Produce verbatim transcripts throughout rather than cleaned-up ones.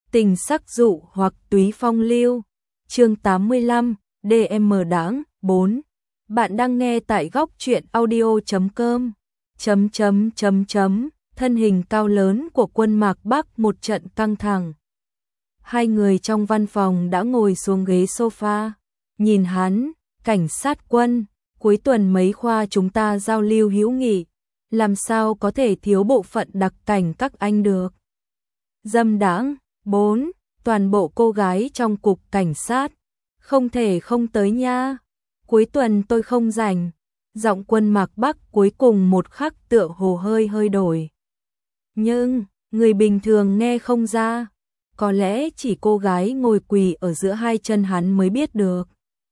Tình sắc dụ hoặc túy phong lưu. Chương tám mươi lăm, đê em đáng, bốn. Bạn đang nghe tại góc truyện audio chấm com. Chấm chấm chấm chấm, thân hình cao lớn của Quân Mạc Bắc một trận căng thẳng. Hai người trong văn phòng đã ngồi xuống ghế sofa, nhìn hắn, cảnh sát Quân, cuối tuần mấy khoa chúng ta giao lưu hữu nghị, làm sao có thể thiếu bộ phận đặc cảnh các anh được. Dâm đãng, bốn, toàn bộ cô gái trong cục cảnh sát, không thể không tới nha. Cuối tuần tôi không rảnh. Giọng Quân Mạc Bắc cuối cùng một khắc tựa hồ hơi hơi đổi. Nhưng, người bình thường nghe không ra. Có lẽ chỉ cô gái ngồi quỳ ở giữa hai chân hắn mới biết được.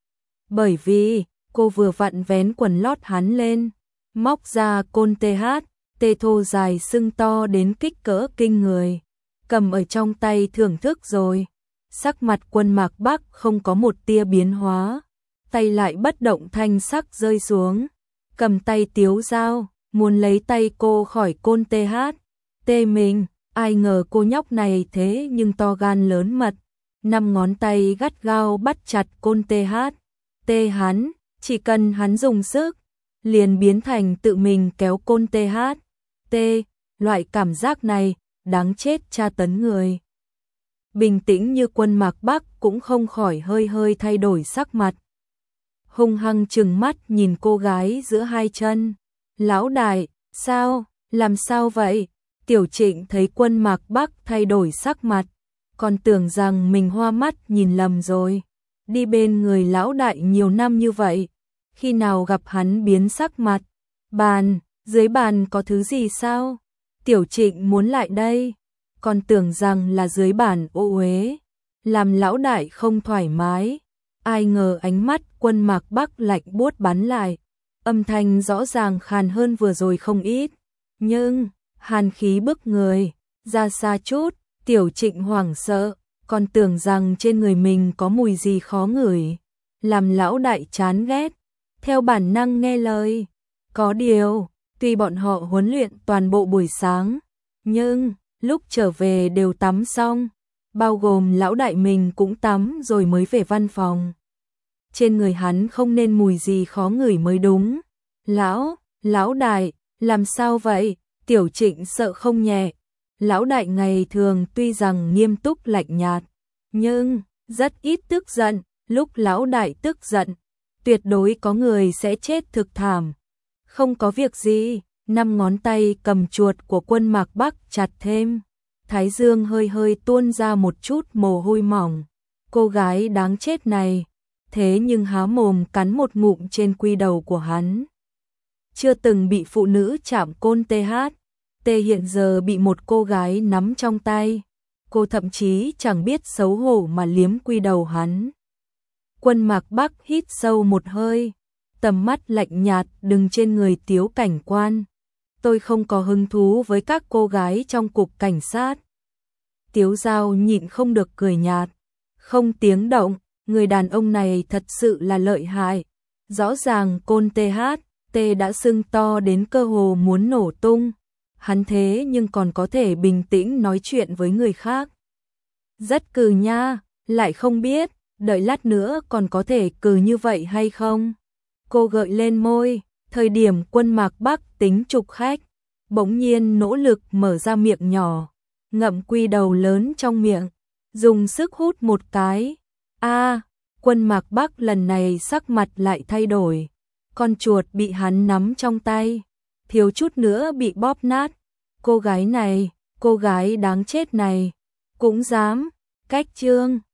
Bởi vì, cô vừa vặn vén quần lót hắn lên, móc ra côn tê hát, tê thô dài sưng to đến kích cỡ kinh người, cầm ở trong tay thưởng thức rồi. Sắc mặt Quân Mạc Bắc không có một tia biến hóa, tay lại bất động thanh sắc rơi xuống, cầm tay Tiếu Dao, muốn lấy tay cô khỏi côn tê hát. Tê mình, ai ngờ cô nhóc này thế nhưng to gan lớn mật, năm ngón tay gắt gao bắt chặt côn tê hát. Tê hắn, chỉ cần hắn dùng sức, liền biến thành tự mình kéo côn tê hát. Tê, loại cảm giác này, đáng chết tra tấn người. Bình tĩnh như Quân Mạc Bắc cũng không khỏi hơi hơi thay đổi sắc mặt. Hung hăng trừng mắt nhìn cô gái giữa hai chân. Lão đại, sao, làm sao vậy? Tiểu Trịnh thấy Quân Mạc Bắc thay đổi sắc mặt, còn tưởng rằng mình hoa mắt nhìn lầm rồi. Đi bên người lão đại nhiều năm như vậy, khi nào gặp hắn biến sắc mặt? Bàn, dưới bàn có thứ gì sao? Tiểu Trịnh muốn lại đây, còn tưởng rằng là dưới bàn ô uế, làm lão đại không thoải mái. Ai ngờ ánh mắt Quân Mạc Bắc lạnh buốt bắn lại, âm thanh rõ ràng khàn hơn vừa rồi không ít, nhưng hàn khí bức người, ra xa chút. Tiểu Trịnh hoảng sợ, còn tưởng rằng trên người mình có mùi gì khó ngửi, làm lão đại chán ghét, theo bản năng nghe lời. Có điều, tuy bọn họ huấn luyện toàn bộ buổi sáng, nhưng lúc trở về đều tắm xong, bao gồm lão đại mình cũng tắm rồi mới về văn phòng. Trên người hắn không nên mùi gì khó ngửi mới đúng. Lão, lão đại, làm sao vậy? Tiểu Trịnh sợ không nhẹ. Lão đại ngày thường tuy rằng nghiêm túc lạnh nhạt, nhưng rất ít tức giận. Lúc lão đại tức giận, tuyệt đối có người sẽ chết thực thảm. Không có việc gì, năm ngón tay cầm chuột của Quân Mạc Bắc chặt thêm. Thái dương hơi hơi tuôn ra một chút mồ hôi mỏng. Cô gái đáng chết này, thế nhưng há mồm cắn một ngụm trên quy đầu của hắn. Chưa từng bị phụ nữ chạm côn tê hát, Tê hiện giờ bị một cô gái nắm trong tay. Cô thậm chí chẳng biết xấu hổ mà liếm quy đầu hắn. Quân Mạc Bắc hít sâu một hơi, tầm mắt lạnh nhạt đừng trên người Tiếu cảnh quan. Tôi không có hứng thú với các cô gái trong cục cảnh sát. Tiếu Dao nhịn không được cười nhạt, không tiếng động. Người đàn ông này thật sự là lợi hại. Rõ ràng côn tê hát, tê đã sưng to đến cơ hồ muốn nổ tung. Hắn thế nhưng còn có thể bình tĩnh nói chuyện với người khác. Rất cừ nha, lại không biết, đợi lát nữa còn có thể cừ như vậy hay không? Cô gợi lên môi, thời điểm Quân Mạc Bắc tính trục khách, bỗng nhiên nỗ lực mở ra miệng nhỏ, ngậm quy đầu lớn trong miệng, dùng sức hút một cái. A, à, Quân Mạc Bắc lần này sắc mặt lại thay đổi. Con chuột bị hắn nắm trong tay, thiếu chút nữa bị bóp nát. Cô gái này, cô gái đáng chết này, cũng dám, cách trương.